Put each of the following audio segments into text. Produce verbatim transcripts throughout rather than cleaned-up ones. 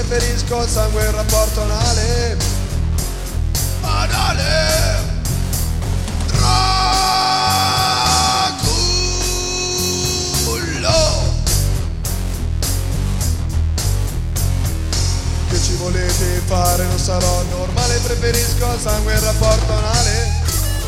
preferisco il sangue e il rapporto anale. Anale. Draculo. Che ci volete fare? Non sarò normale, preferisco il sangue e il rapporto anale.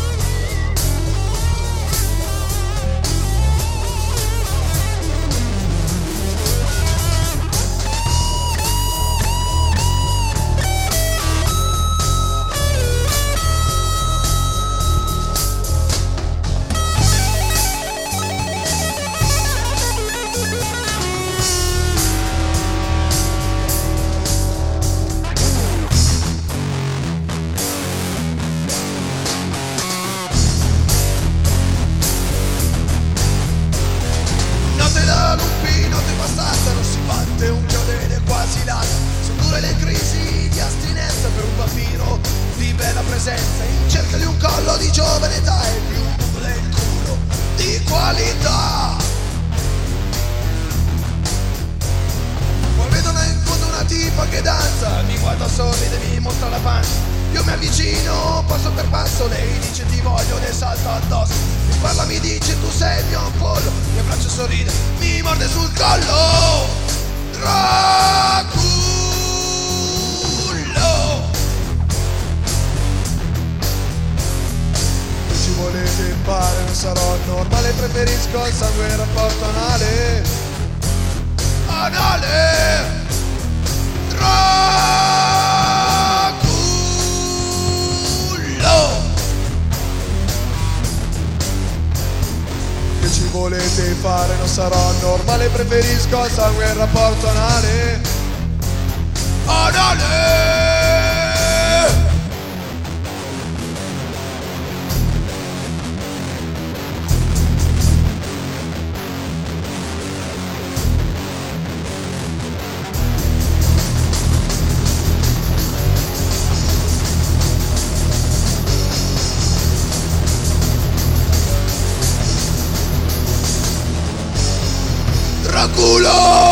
Da lupi, notte passata, non si batte un chiodere quasi là. Sono dure le crisi di astinenza per un vampiro di bella presenza, in cerca di un collo di giovane età e di un buco del culo di qualità. Poi vedo in fondo una tipa che danza, mi guarda sorride e mi mostra la pancia. Io mi avvicino passo per passo, lei dice ti voglio, ne salta addosso. Mi parla, mi dice tu sei il mio pollo, mi abbraccia e sorride, mi morde sul collo. Draculo. Che ci volete fare? Non sarò normale, preferisco il sangue e il rapporto anale. Anale. Che ci volete fare? Non sarò normale, preferisco il sangue e il rapporto anale. Anale. Draculo.